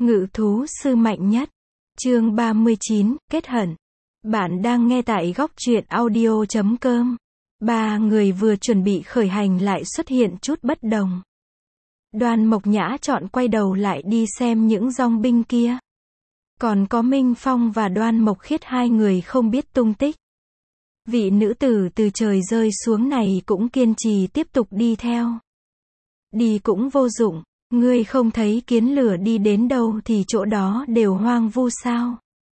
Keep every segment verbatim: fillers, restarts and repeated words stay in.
Ngự thú sư mạnh nhất. Chương ba mươi chín, kết hận. Bạn đang nghe tại góc truyện audio chấm com. Ba người vừa chuẩn bị khởi hành lại xuất hiện chút bất đồng. Đoan Mộc Nhã chọn quay đầu lại đi xem những dòng binh kia. Còn có Minh Phong và Đoan Mộc Khiết hai người không biết tung tích. Vị nữ tử từ trời rơi xuống này cũng kiên trì tiếp tục đi theo. Đi cũng vô dụng, ngươi không thấy kiến lửa đi đến đâu thì chỗ đó đều hoang vu sao?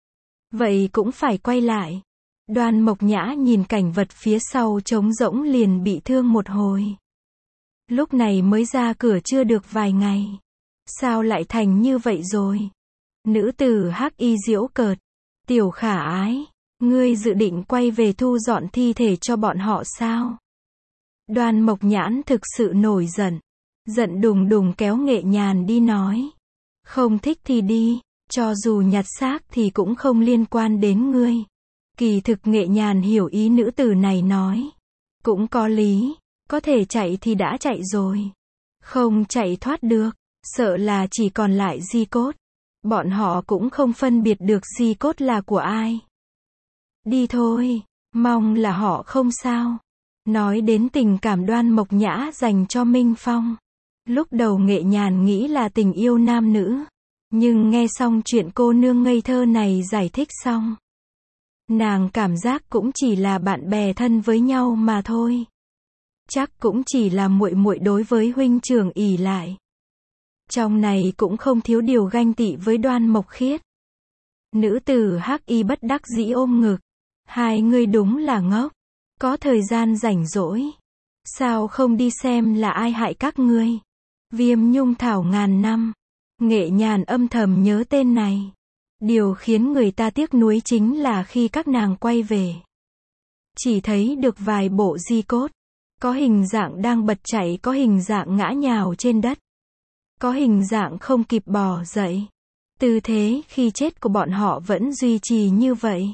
Vậy cũng phải quay lại. Đoan Mộc Nhã nhìn cảnh vật phía sau trống rỗng liền bị thương một hồi. Lúc này mới ra cửa chưa được vài ngày. Sao lại thành như vậy rồi? Nữ tử hắc y giễu cợt. Tiểu khả ái, ngươi dự định quay về thu dọn thi thể cho bọn họ sao? Đoan Mộc Nhãn thực sự nổi giận. Giận đùng đùng kéo Nghệ Nhàn đi nói. Không thích thì đi, cho dù nhặt xác thì cũng không liên quan đến ngươi. Kỳ thực Nghệ Nhàn hiểu ý nữ tử này nói. Cũng có lý, có thể chạy thì đã chạy rồi. Không chạy thoát được, sợ là chỉ còn lại di cốt. Bọn họ cũng không phân biệt được di cốt là của ai. Đi thôi, mong là họ không sao. Nói đến tình cảm Đoan Mộc Nhã dành cho Minh Phong. Lúc đầu Nghệ Nhàn nghĩ là tình yêu nam nữ. Nhưng nghe xong chuyện cô nương ngây thơ này giải thích xong. Nàng cảm giác cũng chỉ là bạn bè thân với nhau mà thôi. Chắc cũng chỉ là muội muội đối với huynh trưởng ỷ lại. Trong này cũng không thiếu điều ganh tị với Đoan Mộc Khiết. Nữ tử hắc y bất đắc dĩ ôm ngực. Hai người đúng là ngốc. Có thời gian rảnh rỗi. Sao không đi xem là ai hại các ngươi? Viêm nhung thảo ngàn năm. Nghệ Nhàn âm thầm nhớ tên này. Điều khiến người ta tiếc nuối chính là khi các nàng quay về. Chỉ thấy được vài bộ di cốt. Có hình dạng đang bật chạy, có hình dạng ngã nhào trên đất. Có hình dạng không kịp bò dậy. Tư thế khi chết của bọn họ vẫn duy trì như vậy.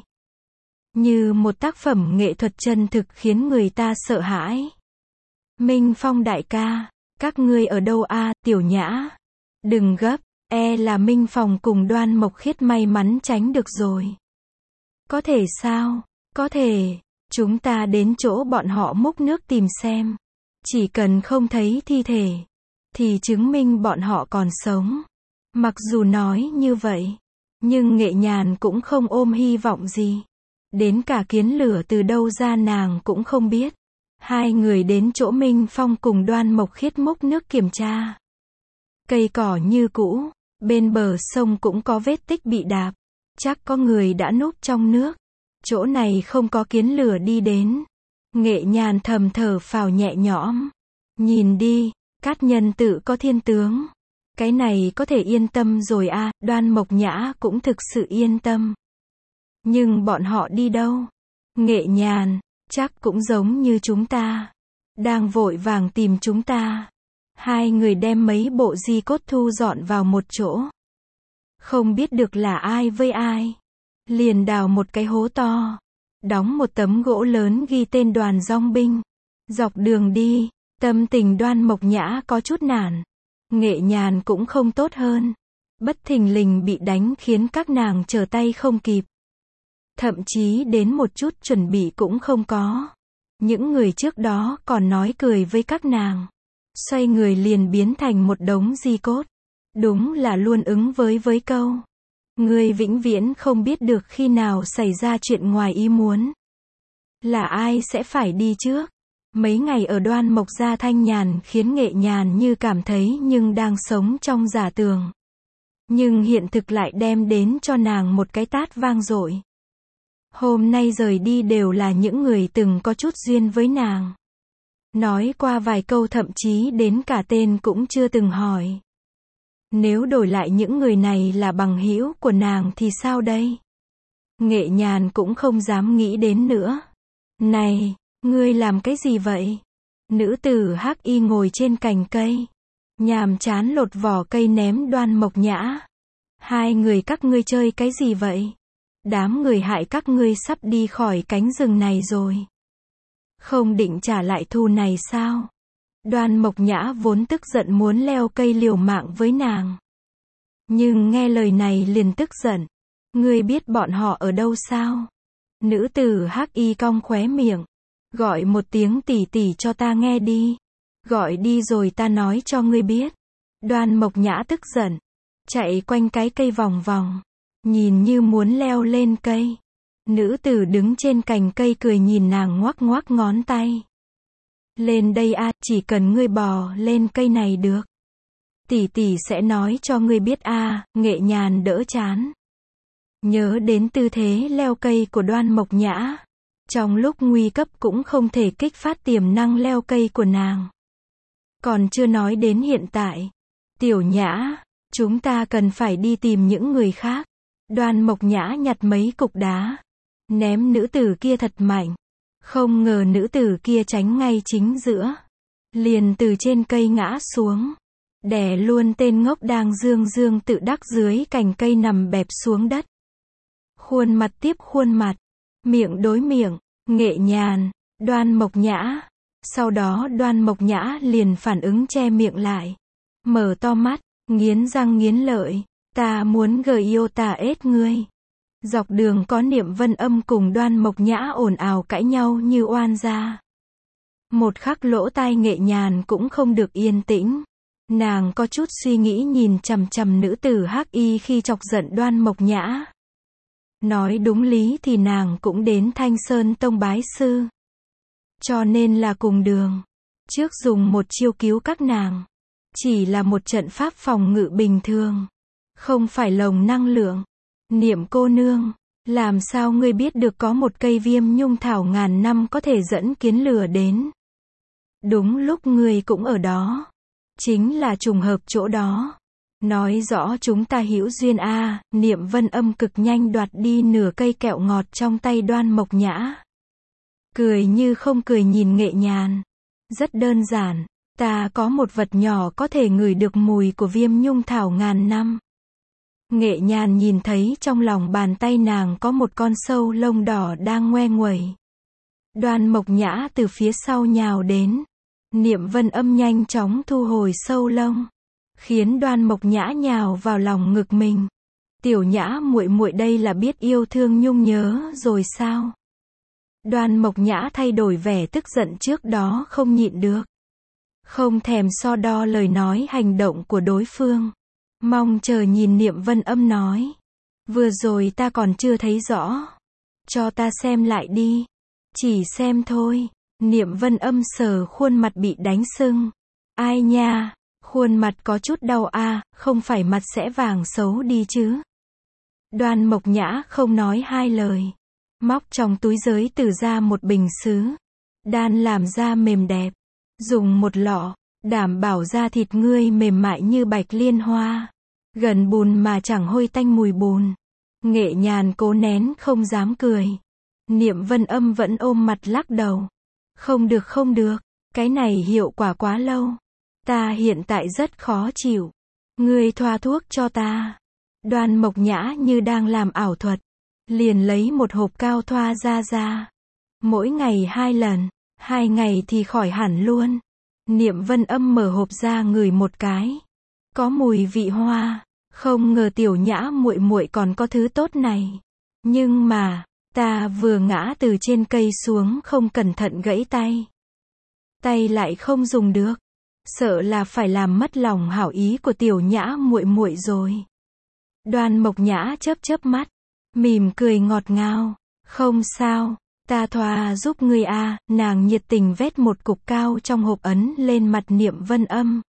Như một tác phẩm nghệ thuật chân thực khiến người ta sợ hãi. Minh Phong đại ca, các ngươi ở đâu a? Tiểu Nhã? Đừng gấp, e là Minh Phong cùng Đoan Mộc Khiết may mắn tránh được rồi. Có thể sao? Có thể, chúng ta đến chỗ bọn họ múc nước tìm xem. Chỉ cần không thấy thi thể, thì chứng minh bọn họ còn sống. Mặc dù nói như vậy, nhưng Nghệ Nhàn cũng không ôm hy vọng gì. Đến cả kiến lửa từ đâu ra nàng cũng không biết. Hai người đến chỗ Minh Phong cùng Đoan Mộc Khiết múc nước kiểm tra. Cây cỏ như cũ, bên bờ sông cũng có vết tích bị đạp. Chắc có người đã núp trong nước. Chỗ này không có kiến lửa đi đến. Nghệ Nhàn thầm thở phào nhẹ nhõm. Nhìn đi, Cát Nhân tự có thiên tướng. Cái này có thể yên tâm rồi a. À, Đoan Mộc Nhã cũng thực sự yên tâm. Nhưng bọn họ đi đâu? Nghệ Nhàn, chắc cũng giống như chúng ta. Đang vội vàng tìm chúng ta. Hai người đem mấy bộ di cốt thu dọn vào một chỗ. Không biết được là ai với ai. Liền đào một cái hố to. Đóng một tấm gỗ lớn ghi tên đoàn dong binh. Dọc đường đi, tâm tình Đoan Mộc Nhã có chút nản. Nghệ Nhàn cũng không tốt hơn. Bất thình lình bị đánh khiến các nàng trở tay không kịp. Thậm chí đến một chút chuẩn bị cũng không có. Những người trước đó còn nói cười với các nàng. Xoay người liền biến thành một đống di cốt. Đúng là luôn ứng với với câu. Người vĩnh viễn không biết được khi nào xảy ra chuyện ngoài ý muốn. Là ai sẽ phải đi trước? Mấy ngày ở Đoan Mộc gia thanh nhàn khiến Nghệ Nhàn như cảm thấy nhưng đang sống trong giả tường. Nhưng hiện thực lại đem đến cho nàng một cái tát vang dội. Hôm nay rời đi đều là những người từng có chút duyên với nàng. Nói qua vài câu thậm chí đến cả tên cũng chưa từng hỏi. Nếu đổi lại những người này là bằng hữu của nàng thì sao đây? Nghệ Nhàn cũng không dám nghĩ đến nữa. Này, ngươi làm cái gì vậy? Nữ tử hắc y ngồi trên cành cây. Nhàm chán lột vỏ cây ném Đoan Mộc Nhã. Hai người các ngươi chơi cái gì vậy? Đám người hại các ngươi sắp đi khỏi cánh rừng này rồi. Không định trả lại thù này sao? Đoan Mộc Nhã vốn tức giận muốn leo cây liều mạng với nàng. Nhưng nghe lời này liền tức giận. Ngươi biết bọn họ ở đâu sao? Nữ tử hắc y cong khóe miệng. Gọi một tiếng tỷ tỷ cho ta nghe đi. Gọi đi rồi ta nói cho ngươi biết. Đoan Mộc Nhã tức giận. Chạy quanh cái cây vòng vòng. Nhìn như muốn leo lên cây. Nữ tử đứng trên cành cây cười nhìn nàng ngoắc ngoắc ngón tay. Lên đây a, chỉ cần ngươi bò lên cây này được. Tỷ tỷ sẽ nói cho ngươi biết a, Nghệ Nhàn đỡ chán. Nhớ đến tư thế leo cây của Đoan Mộc Nhã. Trong lúc nguy cấp cũng không thể kích phát tiềm năng leo cây của nàng. Còn chưa nói đến hiện tại. Tiểu Nhã, chúng ta cần phải đi tìm những người khác. Đoan Mộc Nhã nhặt mấy cục đá. Ném nữ tử kia thật mạnh. Không ngờ nữ tử kia tránh ngay chính giữa. Liền từ trên cây ngã xuống. Đè luôn tên ngốc đang dương dương tự đắc dưới cành cây nằm bẹp xuống đất. Khuôn mặt tiếp khuôn mặt. Miệng đối miệng. Nghệ Nhàn, Đoan Mộc Nhã. Sau đó Đoan Mộc Nhã liền phản ứng che miệng lại. Mở to mắt, nghiến răng nghiến lợi. Ta muốn gợi yêu tà ết ngươi. Dọc đường có Niệm Vân Âm cùng Đoan Mộc Nhã ồn ào cãi nhau như oan gia. Một khắc lỗ tai Nghệ Nhàn cũng không được yên tĩnh. Nàng có chút suy nghĩ nhìn chằm chằm nữ tử hắc y khi chọc giận Đoan Mộc Nhã. Nói đúng lý thì nàng cũng đến Thanh Sơn Tông bái sư. Cho nên là cùng đường. Trước dùng một chiêu cứu các nàng. Chỉ là một trận pháp phòng ngự bình thường. Không phải lồng năng lượng. Niệm cô nương, làm sao ngươi biết được có một cây viêm nhung thảo ngàn năm có thể dẫn kiến lửa đến? Đúng lúc ngươi cũng ở đó. Chính là trùng hợp chỗ đó. Nói rõ chúng ta hữu duyên a. À, Niệm Vân Âm cực nhanh đoạt đi nửa cây kẹo ngọt trong tay Đoan Mộc Nhã. Cười như không cười nhìn Nghệ Nhàn. Rất đơn giản, ta có một vật nhỏ có thể ngửi được mùi của viêm nhung thảo ngàn năm. Nghệ Nhàn nhìn thấy trong lòng bàn tay nàng có một con sâu lông đỏ đang ngoe nguẩy. Đoan Mộc Nhã từ phía sau nhào đến. Niệm Vân Âm nhanh chóng thu hồi sâu lông, khiến Đoan Mộc Nhã nhào vào lòng ngực mình. Tiểu Nhã muội muội đây là biết yêu thương nhung nhớ rồi sao? Đoan Mộc Nhã thay đổi vẻ tức giận trước đó không nhịn được. Không thèm so đo lời nói hành động của đối phương. Mong chờ nhìn Niệm Vân Âm nói. Vừa rồi ta còn chưa thấy rõ. Cho ta xem lại đi. Chỉ xem thôi. Niệm Vân Âm sờ khuôn mặt bị đánh sưng. Ai nha, khuôn mặt có chút đau a, à, không phải mặt sẽ vàng xấu đi chứ. Đoan Mộc Nhã không nói hai lời. Móc trong túi giới từ ra một bình sứ. Đan làm da mềm đẹp. Dùng một lọ, đảm bảo da thịt ngươi mềm mại như bạch liên hoa. Gần bùn mà chẳng hôi tanh mùi bùn. Nghệ Nhàn cố nén không dám cười. Niệm Vân Âm vẫn ôm mặt lắc đầu. Không được không được, cái này hiệu quả quá lâu. Ta hiện tại rất khó chịu. Ngươi thoa thuốc cho ta. Đoan Mộc Nhã như đang làm ảo thuật. Liền lấy một hộp cao thoa ra ra. Mỗi ngày hai lần, hai ngày thì khỏi hẳn luôn. Niệm Vân Âm mở hộp ra ngửi một cái. Có mùi vị hoa, không ngờ Tiểu Nhã muội muội còn có thứ tốt này. Nhưng mà, ta vừa ngã từ trên cây xuống không cẩn thận gãy tay. Tay lại không dùng được. Sợ là phải làm mất lòng hảo ý của Tiểu Nhã muội muội rồi. Đoan Mộc Nhã chớp chớp mắt, mỉm cười ngọt ngào. Không sao, ta thoa giúp ngươi a. À, nàng nhiệt tình vét một cục cao trong hộp ấn lên mặt Niệm Vân Âm.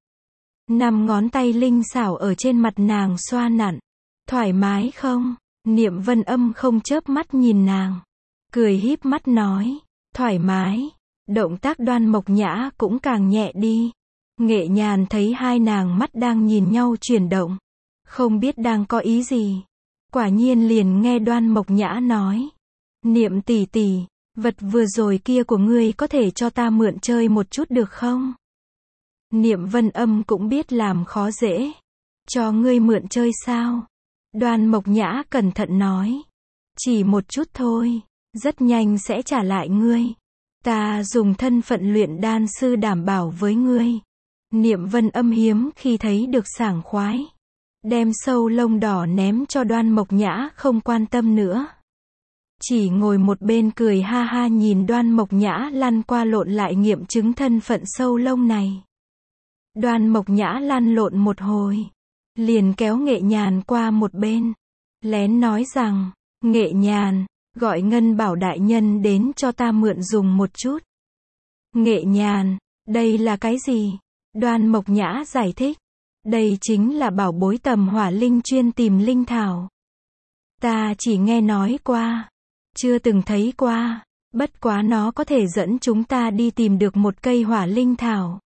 Năm ngón tay linh xảo ở trên mặt nàng xoa nặn. Thoải mái không? Niệm Vân Âm không chớp mắt nhìn nàng. Cười híp mắt nói. Thoải mái. Động tác Đoan Mộc Nhã cũng càng nhẹ đi. Nghệ Nhàn thấy hai nàng mắt đang nhìn nhau chuyển động. Không biết đang có ý gì. Quả nhiên liền nghe Đoan Mộc Nhã nói. Niệm tỷ tỷ, vật vừa rồi kia của ngươi có thể cho ta mượn chơi một chút được không? Niệm Vân Âm cũng biết làm khó dễ. Cho ngươi mượn chơi sao? Đoan Mộc Nhã cẩn thận nói. Chỉ một chút thôi, rất nhanh sẽ trả lại ngươi. Ta dùng thân phận luyện đan sư đảm bảo với ngươi. Niệm Vân Âm hiếm khi thấy được sảng khoái. đem sâu lông đỏ ném cho Đoan Mộc Nhã không quan tâm nữa. Chỉ ngồi một bên cười ha ha nhìn Đoan Mộc Nhã lăn qua lộn lại nghiệm chứng thân phận sâu lông này. Đoan Mộc Nhã lăn lộn một hồi, liền kéo Nghệ Nhàn qua một bên, lén nói rằng, Nghệ Nhàn, gọi Ngân Bảo đại nhân đến cho ta mượn dùng một chút. Nghệ Nhàn, đây là cái gì? Đoan Mộc Nhã giải thích, đây chính là bảo bối tầm hỏa linh chuyên tìm linh thảo. Ta chỉ nghe nói qua, chưa từng thấy qua, bất quá nó có thể dẫn chúng ta đi tìm được một cây hỏa linh thảo.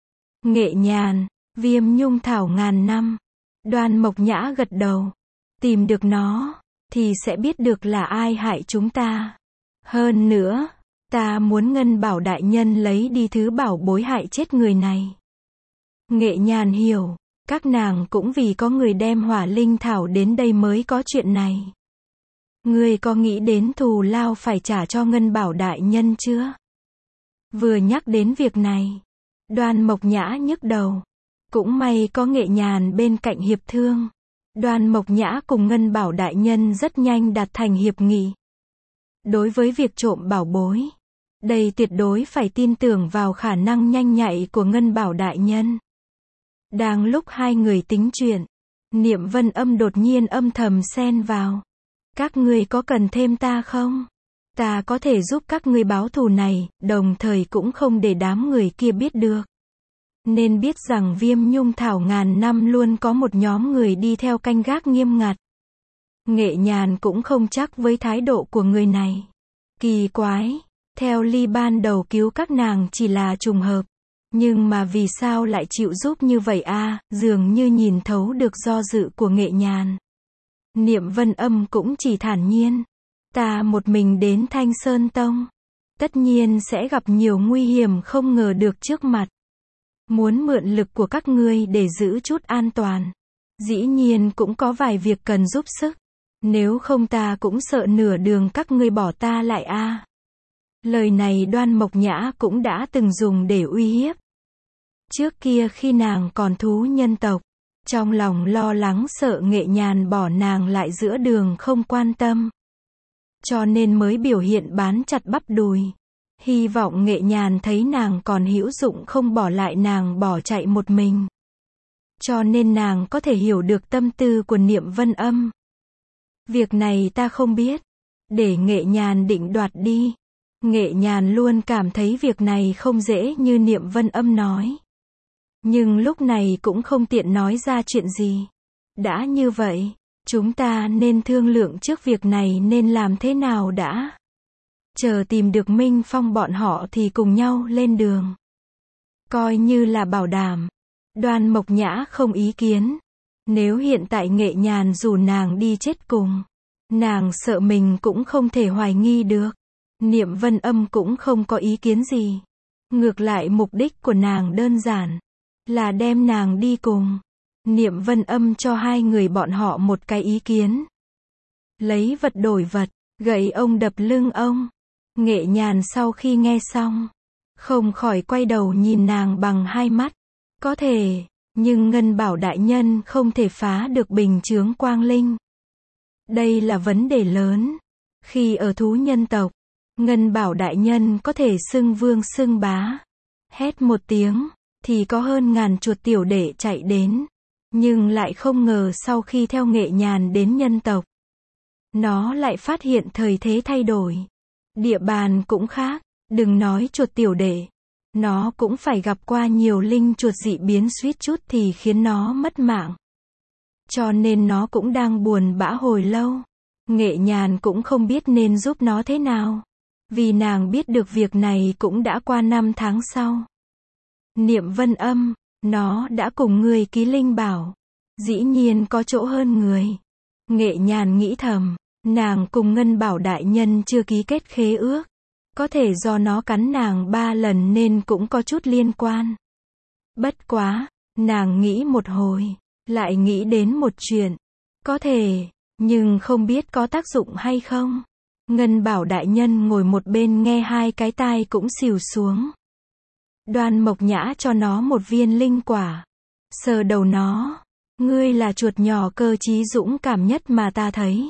Nghệ Nhàn, viêm nhung thảo ngàn năm. Đoan Mộc Nhã gật đầu, tìm được nó, thì sẽ biết được là ai hại chúng ta. Hơn nữa, ta muốn Ngân Bảo đại nhân lấy đi thứ bảo bối hại chết người này. Nghệ Nhàn hiểu, các nàng cũng vì có người đem hỏa linh thảo đến đây mới có chuyện này. Ngươi có nghĩ đến thù lao phải trả cho Ngân Bảo đại nhân chưa? Vừa nhắc đến việc này, Đoan Mộc Nhã nhức đầu. Cũng may có Nghệ Nhàn bên cạnh hiệp thương. Đoan Mộc Nhã cùng Ngân Bảo đại nhân rất nhanh đạt thành hiệp nghị. Đối với việc trộm bảo bối, đây tuyệt đối phải tin tưởng vào khả năng nhanh nhạy của Ngân Bảo đại nhân. Đang lúc hai người tính chuyện, Niệm Vân Âm đột nhiên âm thầm xen vào. Các ngươi có cần thêm ta không? Ta có thể giúp các ngươi báo thù này, đồng thời cũng không để đám người kia biết được. Nên biết rằng viêm nhung thảo ngàn năm luôn có một nhóm người đi theo canh gác nghiêm ngặt. Nghệ Nhàn cũng không chắc với thái độ của người này. Kỳ quái, theo ly ban đầu cứu các nàng chỉ là trùng hợp. Nhưng mà vì sao lại chịu giúp như vậy a? À, dường như nhìn thấu được do dự của Nghệ Nhàn. Niệm Vân Âm cũng chỉ thản nhiên. Ta một mình đến Thanh Sơn Tông. Tất nhiên sẽ gặp nhiều nguy hiểm không ngờ được trước mặt. Muốn mượn lực của các ngươi để giữ chút an toàn. Dĩ nhiên cũng có vài việc cần giúp sức. Nếu không ta cũng sợ nửa đường các ngươi bỏ ta lại a. À. Lời này Đoan Mộc Nhã cũng đã từng dùng để uy hiếp. Trước kia khi nàng còn thú nhân tộc, trong lòng lo lắng sợ Nghệ Nhàn bỏ nàng lại giữa đường không quan tâm. Cho nên mới biểu hiện bán chặt bắp đùi. Hy vọng Nghệ Nhàn thấy nàng còn hữu dụng không bỏ lại nàng bỏ chạy một mình. Cho nên nàng có thể hiểu được tâm tư của Niệm Vân Âm. Việc này ta không biết. Để Nghệ Nhàn định đoạt đi. Nghệ Nhàn luôn cảm thấy việc này không dễ như Niệm Vân Âm nói. Nhưng lúc này cũng không tiện nói ra chuyện gì. Đã như vậy, chúng ta nên thương lượng trước việc này nên làm thế nào đã. Chờ tìm được Minh Phong bọn họ thì cùng nhau lên đường. Coi như là bảo đảm. Đoan Mộc Nhã không ý kiến. Nếu hiện tại Nghệ Nhàn rủ nàng đi chết cùng, nàng sợ mình cũng không thể hoài nghi được. Niệm Vân Âm cũng không có ý kiến gì. Ngược lại mục đích của nàng đơn giản, là đem nàng đi cùng. Niệm Vân Âm cho hai người bọn họ một cái ý kiến. Lấy vật đổi vật, gậy ông đập lưng ông. Nghệ Nhàn sau khi nghe xong, không khỏi quay đầu nhìn nàng bằng hai mắt. Có thể, nhưng Ngân Bảo đại nhân không thể phá được bình chướng quang linh. Đây là vấn đề lớn. Khi ở thú nhân tộc, Ngân Bảo đại nhân có thể xưng vương xưng bá. Hét một tiếng, thì có hơn ngàn chuột tiểu đệ chạy đến. Nhưng lại không ngờ sau khi theo Nghệ Nhàn đến nhân tộc, nó lại phát hiện thời thế thay đổi. Địa bàn cũng khác, đừng nói chuột tiểu đệ. Nó cũng phải gặp qua nhiều linh chuột dị biến suýt chút thì khiến nó mất mạng. Cho nên nó cũng đang buồn bã hồi lâu. Nghệ Nhàn cũng không biết nên giúp nó thế nào. Vì nàng biết được việc này cũng đã qua năm tháng sau. Niệm Vân Âm, nó đã cùng người ký linh bảo. Dĩ nhiên có chỗ hơn người. Nghệ Nhàn nghĩ thầm, nàng cùng Ngân Bảo đại nhân chưa ký kết khế ước. Có thể do nó cắn nàng ba lần nên cũng có chút liên quan. Bất quá, nàng nghĩ một hồi, lại nghĩ đến một chuyện. Có thể, nhưng không biết có tác dụng hay không. Ngân Bảo đại nhân ngồi một bên nghe hai cái tai cũng xìu xuống. Đoan Mộc Nhã cho nó một viên linh quả. Sờ đầu nó, Ngươi là chuột nhỏ cơ trí dũng cảm nhất mà ta thấy.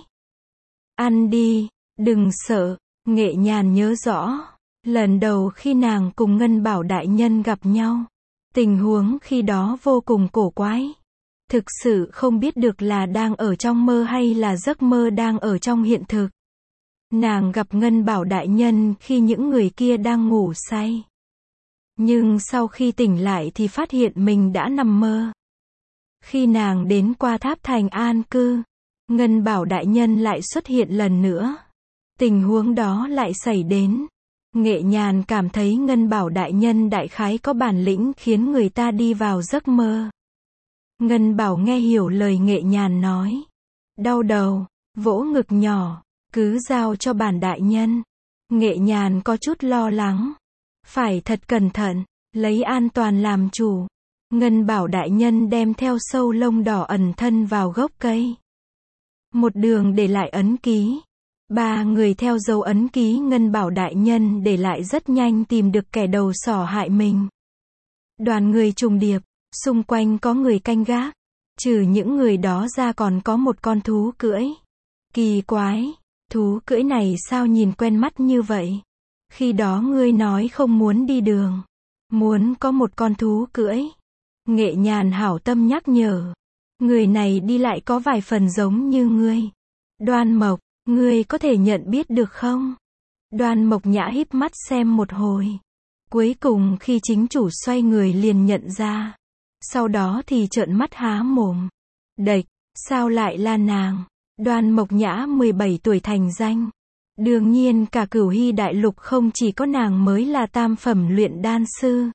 Ăn đi, đừng sợ. Nghệ Nhàn nhớ rõ, lần đầu khi nàng cùng Ngân Bảo đại nhân gặp nhau, tình huống khi đó vô cùng cổ quái. Thực sự không biết được là đang ở trong mơ hay là giấc mơ đang ở trong hiện thực. Nàng gặp Ngân Bảo đại nhân khi những người kia đang ngủ say. Nhưng sau khi tỉnh lại thì phát hiện mình đã nằm mơ. Khi nàng đến qua tháp thành an cư, Ngân Bảo đại nhân lại xuất hiện lần nữa. Tình huống đó lại xảy đến. Nghệ Nhàn cảm thấy Ngân Bảo đại nhân đại khái có bản lĩnh khiến người ta đi vào giấc mơ. Ngân Bảo nghe hiểu lời Nghệ Nhàn nói. Đau đầu, vỗ ngực nhỏ, cứ giao cho bản đại nhân. Nghệ Nhàn có chút lo lắng. Phải thật cẩn thận, lấy an toàn làm chủ. Ngân Bảo đại nhân đem theo sâu lông đỏ ẩn thân vào gốc cây. Một đường để lại ấn ký. Ba người theo dấu ấn ký Ngân Bảo đại nhân để lại rất nhanh tìm được kẻ đầu sỏ hại mình. Đoàn người trùng điệp, xung quanh có người canh gác. Trừ những người đó ra còn có một con thú cưỡi. Kỳ quái, thú cưỡi này sao nhìn quen mắt như vậy? Khi đó ngươi nói không muốn đi đường, muốn có một con thú cưỡi. Nghệ Nhàn hảo tâm nhắc nhở. Người này đi lại có vài phần giống như ngươi. Đoan Mộc, ngươi có thể nhận biết được không? Đoan Mộc Nhã híp mắt xem một hồi. Cuối cùng khi chính chủ xoay người liền nhận ra. Sau đó thì trợn mắt há mồm. Đệch, sao lại là nàng? Đoan Mộc Nhã mười bảy tuổi thành danh. Đương nhiên cả Cửu Hy đại lục không chỉ có nàng mới là tam phẩm luyện đan sư.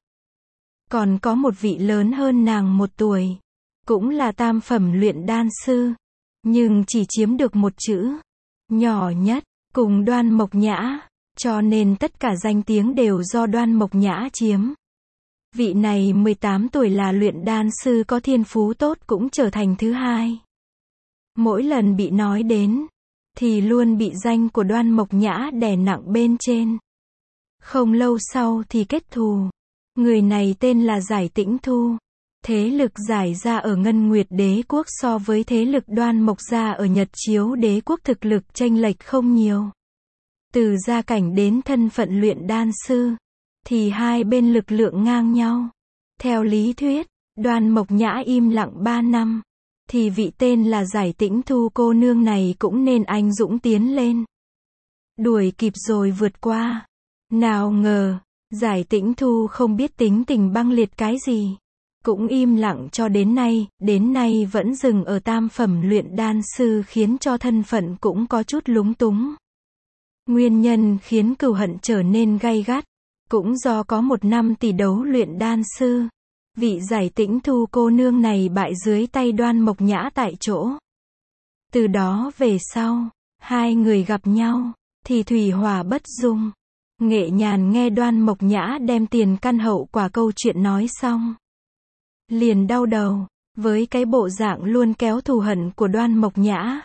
Còn có một vị lớn hơn nàng một tuổi. Cũng là tam phẩm luyện đan sư. Nhưng chỉ chiếm được một chữ. Nhỏ nhất, cùng Đoan Mộc Nhã. Cho nên tất cả danh tiếng đều do Đoan Mộc Nhã chiếm. Vị này mười tám tuổi là luyện đan sư có thiên phú tốt cũng trở thành thứ hai. Mỗi lần bị nói đến, thì luôn bị danh của Đoan Mộc Nhã đè nặng bên trên. Không lâu sau thì kết thù. Người này tên là Giải Tĩnh Thu. Thế lực Giải gia ở Ngân Nguyệt Đế quốc so với thế lực Đoan Mộc gia ở Nhật Chiếu Đế quốc thực lực chênh lệch không nhiều. Từ gia cảnh đến thân phận luyện đan sư, thì hai bên lực lượng ngang nhau. Theo lý thuyết, Đoan Mộc Nhã im lặng ba năm, thì vị tên là Giải Tĩnh Thu cô nương này cũng nên anh dũng tiến lên. Đuổi kịp rồi vượt qua. Nào ngờ, Giải Tĩnh Thu không biết tính tình băng liệt cái gì. Cũng im lặng cho đến nay, đến nay vẫn dừng ở tam phẩm luyện đan sư khiến cho thân phận cũng có chút lúng túng. Nguyên nhân khiến cừu hận trở nên gay gắt, cũng do có một năm tỷ đấu luyện đan sư. Vị Giải Tĩnh Thu cô nương này bại dưới tay Đoan Mộc Nhã tại chỗ. Từ đó về sau, hai người gặp nhau, thì thủy hỏa bất dung. Nghệ Nhàn nghe Đoan Mộc Nhã đem tiền căn hậu quả câu chuyện nói xong. Liền đau đầu, với cái bộ dạng luôn kéo thù hận của Đoan Mộc Nhã.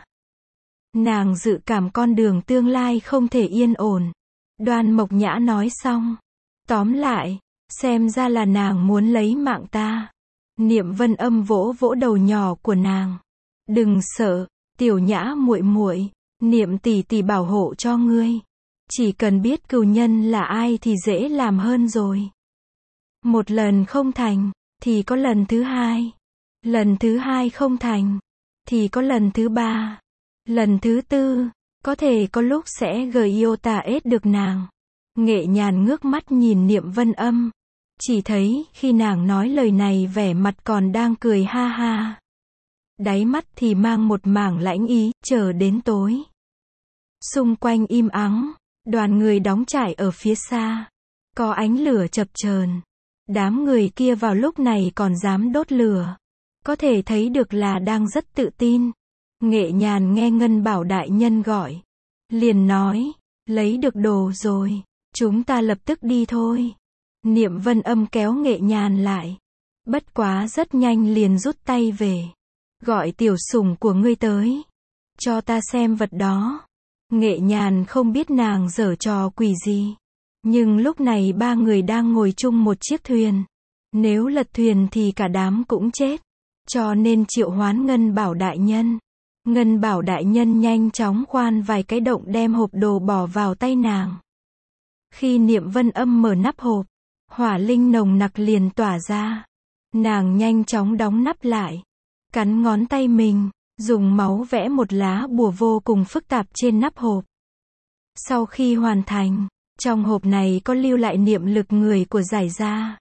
Nàng dự cảm con đường tương lai không thể yên ổn. Đoan Mộc Nhã nói xong. Tóm lại, xem ra là nàng muốn lấy mạng ta. Niệm Vân Âm vỗ vỗ đầu nhỏ của nàng. Đừng sợ, Tiểu Nhã muội muội, Niệm tỷ tỷ bảo hộ cho ngươi. Chỉ cần biết cừu nhân là ai thì dễ làm hơn rồi. Một lần không thành, thì có lần thứ hai. Lần thứ hai không thành, thì có lần thứ ba. Lần thứ tư, có thể có lúc sẽ gợi yêu tà ết được nàng. Nghệ Nhàn ngước mắt nhìn Niệm Vân Âm. Chỉ thấy, khi nàng nói lời này vẻ mặt còn đang cười ha ha. Đáy mắt thì mang một mảng lãnh ý, chờ đến tối. Xung quanh im ắng, đoàn người đóng trại ở phía xa. Có ánh lửa chập chờn. Đám người kia vào lúc này còn dám đốt lửa. Có thể thấy được là đang rất tự tin. Nghệ Nhàn nghe Ngân Bảo đại nhân gọi. Liền nói, lấy được đồ rồi, chúng ta lập tức đi thôi. Niệm Vân Âm kéo Nghệ Nhàn lại. Bất quá rất nhanh liền rút tay về. Gọi tiểu sủng của ngươi tới. Cho ta xem vật đó. Nghệ Nhàn không biết nàng giở trò quỷ gì. Nhưng lúc này ba người đang ngồi chung một chiếc thuyền. Nếu lật thuyền thì cả đám cũng chết. cho nên triệu hoán Ngân Bảo đại nhân. Ngân Bảo đại nhân nhanh chóng khoan vài cái động đem hộp đồ bỏ vào tay nàng. Khi Niệm Vân Âm mở nắp hộp, hỏa linh nồng nặc liền tỏa ra. Nàng nhanh chóng đóng nắp lại, cắn ngón tay mình, dùng máu vẽ một lá bùa vô cùng phức tạp trên nắp hộp. Sau khi hoàn thành, trong hộp này có lưu lại niệm lực người của Giải gia.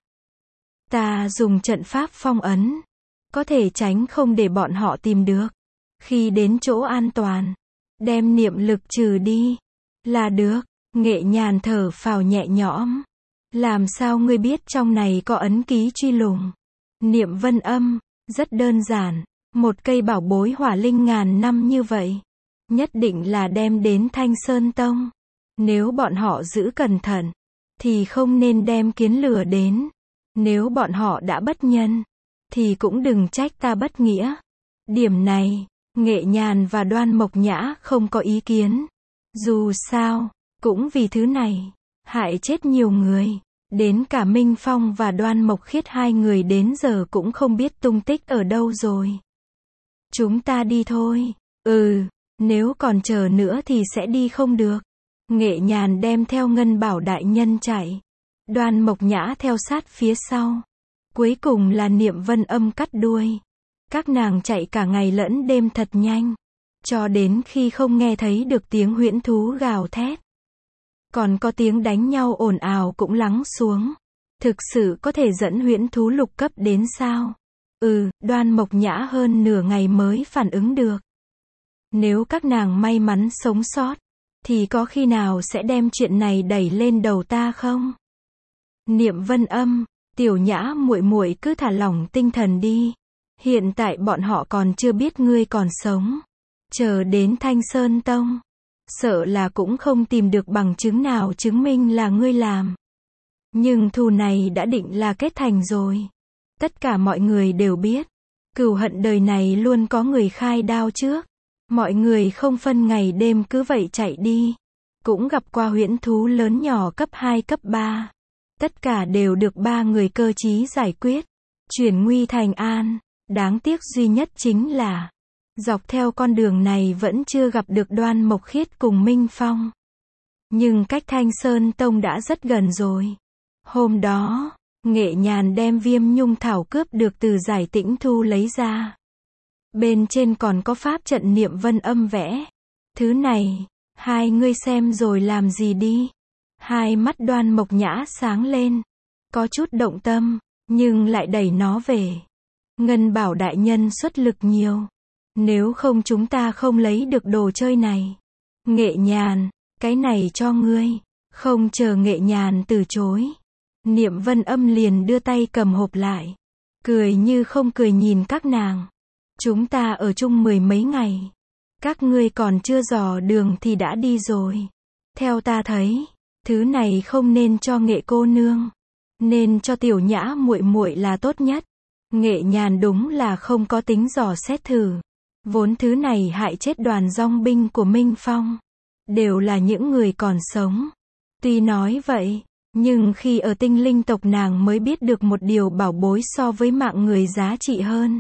Ta dùng trận pháp phong ấn, có thể tránh không để bọn họ tìm được. Khi đến chỗ an toàn, đem niệm lực trừ đi, là được. Nghệ Nhàn thở phào nhẹ nhõm. Làm sao ngươi biết trong này có ấn ký truy lùng? Niệm Vân Âm, rất đơn giản, một cây bảo bối hỏa linh ngàn năm như vậy, nhất định là đem đến Thanh Sơn Tông. Nếu bọn họ giữ cẩn thận, thì không nên đem kiến lửa đến. Nếu bọn họ đã bất nhân, thì cũng đừng trách ta bất nghĩa. Điểm này, Nghệ Nhàn và Đoan Mộc Nhã không có ý kiến. Dù sao, cũng vì thứ này, hại chết nhiều người. Đến cả Minh Phong và Đoan Mộc Khiết hai người đến giờ cũng không biết tung tích ở đâu rồi. Chúng ta đi thôi. Ừ, nếu còn chờ nữa thì sẽ đi không được. Nghệ Nhàn đem theo Ngân Bảo đại nhân chạy. Đoan Mộc Nhã theo sát phía sau. Cuối cùng là Niệm Vân Âm cắt đuôi. Các nàng chạy cả ngày lẫn đêm thật nhanh, cho đến khi không nghe thấy được tiếng huyễn thú gào thét. Còn có tiếng đánh nhau ồn ào cũng lắng xuống. Thực sự có thể dẫn huyễn thú lục cấp đến sao? Ừ, Đoan Mộc Nhã hơn nửa ngày mới phản ứng được. Nếu các nàng may mắn sống sót, thì có khi nào sẽ đem chuyện này đẩy lên đầu ta không? Niệm Vân Âm, Tiểu Nhã muội muội cứ thả lỏng tinh thần đi. Hiện tại bọn họ còn chưa biết ngươi còn sống. Chờ đến Thanh Sơn Tông, sợ là cũng không tìm được bằng chứng nào chứng minh là ngươi làm. Nhưng thù này đã định là kết thành rồi. Tất cả mọi người đều biết, cừu hận đời này luôn có người khai đao trước. Mọi người không phân ngày đêm cứ vậy chạy đi. Cũng gặp qua huyễn thú lớn nhỏ cấp hai cấp ba. Tất cả đều được ba người cơ trí giải quyết, chuyển nguy thành an. Đáng tiếc duy nhất chính là, dọc theo con đường này vẫn chưa gặp được Đoan Mộc Khiết cùng Minh Phong. Nhưng cách Thanh Sơn Tông đã rất gần rồi. Hôm đó, Nghệ Nhàn đem viêm nhung thảo cướp được từ Giải Tĩnh Thu lấy ra. Bên trên còn có pháp trận Niệm Vân Âm vẽ. Thứ này, hai ngươi xem rồi làm gì đi. Hai mắt Đoan Mộc Nhã sáng lên, có chút động tâm, nhưng lại đẩy nó về. Ngân Bảo đại nhân xuất lực nhiều. Nếu không chúng ta không lấy được đồ chơi này. Nghệ Nhàn, cái này cho ngươi. Không chờ Nghệ Nhàn từ chối, Niệm Vân Âm liền đưa tay cầm hộp lại. Cười như không cười nhìn các nàng. Chúng ta ở chung mười mấy ngày. Các ngươi còn chưa dò đường thì đã đi rồi. Theo ta thấy, thứ này không nên cho Nghệ cô nương, nên cho Tiểu Nhã muội muội là tốt nhất. Nghệ Nhàn đúng là không có tính dò xét thử. Vốn thứ này hại chết đoàn dong binh của Minh Phong, đều là những người còn sống. Tuy nói vậy, nhưng khi ở tinh linh tộc nàng mới biết được một điều bảo bối so với mạng người giá trị hơn.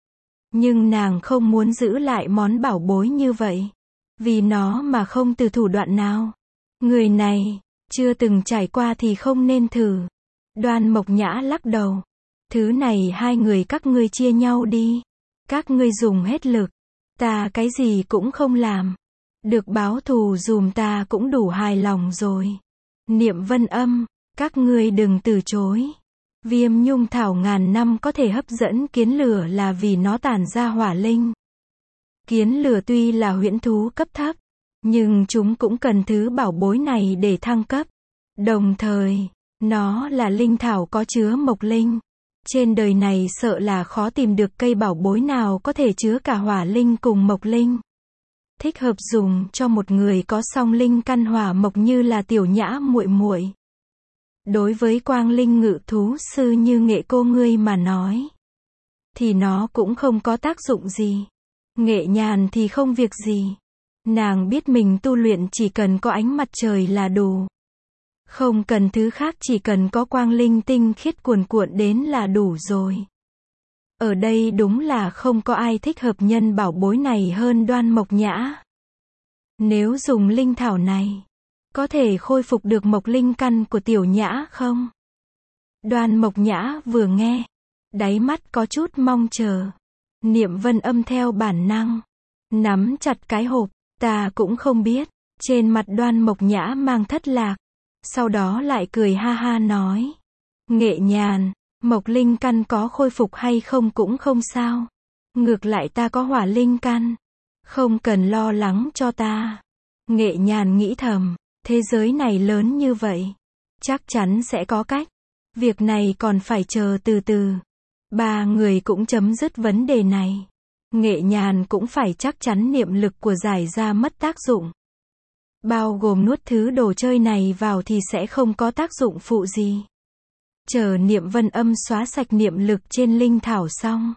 Nhưng nàng không muốn giữ lại món bảo bối như vậy, vì nó mà không từ thủ đoạn nào. Người này, chưa từng trải qua thì không nên thử. Đoan Mộc Nhã lắc đầu. Thứ này hai người các ngươi chia nhau đi. Các ngươi dùng hết lực. Ta cái gì cũng không làm. Được báo thù dùm ta cũng đủ hài lòng rồi. Niệm Vân Âm, các ngươi đừng từ chối. Viêm nhung thảo ngàn năm có thể hấp dẫn kiến lửa là vì nó tản ra hỏa linh. Kiến lửa tuy là huyễn thú cấp thấp, nhưng chúng cũng cần thứ bảo bối này để thăng cấp. Đồng thời, nó là linh thảo có chứa mộc linh. Trên đời này sợ là khó tìm được cây bảo bối nào có thể chứa cả hỏa linh cùng mộc linh. Thích hợp dùng cho một người có song linh căn hỏa mộc như là Tiểu Nhã muội muội. Đối với quang linh ngự thú sư như Nghệ cô ngươi mà nói, thì nó cũng không có tác dụng gì. Nghệ Nhàn thì không việc gì. Nàng biết mình tu luyện chỉ cần có ánh mặt trời là đủ. Không cần thứ khác, chỉ cần có quang linh tinh khiết cuồn cuộn đến là đủ rồi. Ở đây đúng là không có ai thích hợp nhân bảo bối này hơn Đoan Mộc Nhã. Nếu dùng linh thảo này, có thể khôi phục được mộc linh căn của tiểu nhã không? Đoan Mộc Nhã vừa nghe, đáy mắt có chút mong chờ. Niệm Vân Âm theo bản năng nắm chặt cái hộp, ta cũng không biết. Trên mặt Đoan Mộc Nhã mang thất lạc, sau đó lại cười ha ha nói, Nghệ Nhàn, mộc linh căn có khôi phục hay không cũng không sao. Ngược lại ta có hỏa linh căn, không cần lo lắng cho ta. Nghệ Nhàn nghĩ thầm, thế giới này lớn như vậy, chắc chắn sẽ có cách. Việc này còn phải chờ từ từ. Ba người cũng chấm dứt vấn đề này. Nghệ Nhàn cũng phải chắc chắn niệm lực của giải ra mất tác dụng. Bao gồm nuốt thứ đồ chơi này vào thì sẽ không có tác dụng phụ gì. Chờ Niệm Vân Âm xóa sạch niệm lực trên linh thảo xong,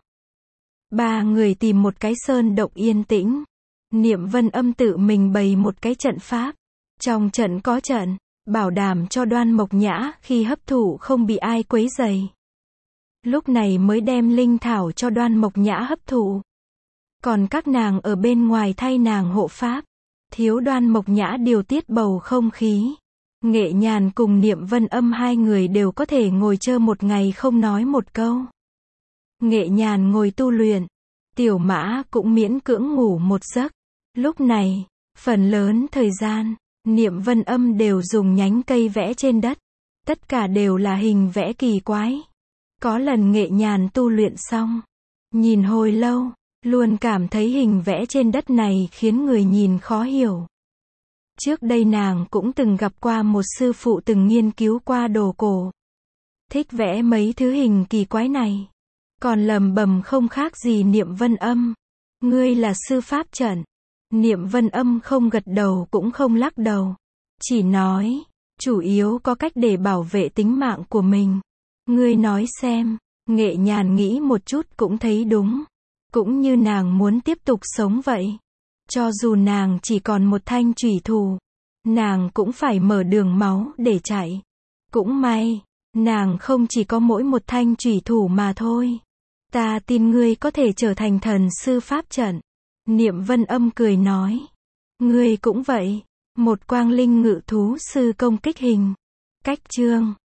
ba người tìm một cái sơn động yên tĩnh. Niệm Vân Âm tự mình bày một cái trận pháp. Trong trận có trận, bảo đảm cho Đoan Mộc Nhã khi hấp thụ không bị ai quấy rầy. Lúc này mới đem linh thảo cho Đoan Mộc Nhã hấp thụ. Còn các nàng ở bên ngoài thay nàng hộ pháp. Thiếu Đoan Mộc Nhã điều tiết bầu không khí. Nghệ Nhàn cùng Niệm Vân Âm hai người đều có thể ngồi chơi một ngày không nói một câu. Nghệ Nhàn ngồi tu luyện, Tiểu Mã cũng miễn cưỡng ngủ một giấc. Lúc này, phần lớn thời gian, Niệm Vân Âm đều dùng nhánh cây vẽ trên đất. Tất cả đều là hình vẽ kỳ quái. Có lần Nghệ Nhàn tu luyện xong, nhìn hồi lâu, luôn cảm thấy hình vẽ trên đất này khiến người nhìn khó hiểu. Trước đây nàng cũng từng gặp qua một sư phụ từng nghiên cứu qua đồ cổ. Thích vẽ mấy thứ hình kỳ quái này. Còn lầm bầm không khác gì Niệm Vân Âm. Ngươi là sư pháp trận. Niệm Vân Âm không gật đầu cũng không lắc đầu. Chỉ nói, chủ yếu có cách để bảo vệ tính mạng của mình. Ngươi nói xem. Nghệ Nhàn nghĩ một chút cũng thấy đúng. Cũng như nàng muốn tiếp tục sống vậy. Cho dù nàng chỉ còn một thanh chủy thủ, nàng cũng phải mở đường máu để chạy. Cũng may, nàng không chỉ có mỗi một thanh chủy thủ mà thôi. Ta tin ngươi có thể trở thành thần sư pháp trận. Niệm Vân Âm cười nói. Ngươi cũng vậy. Một quang linh ngự thú sư công kích hình. Cách chương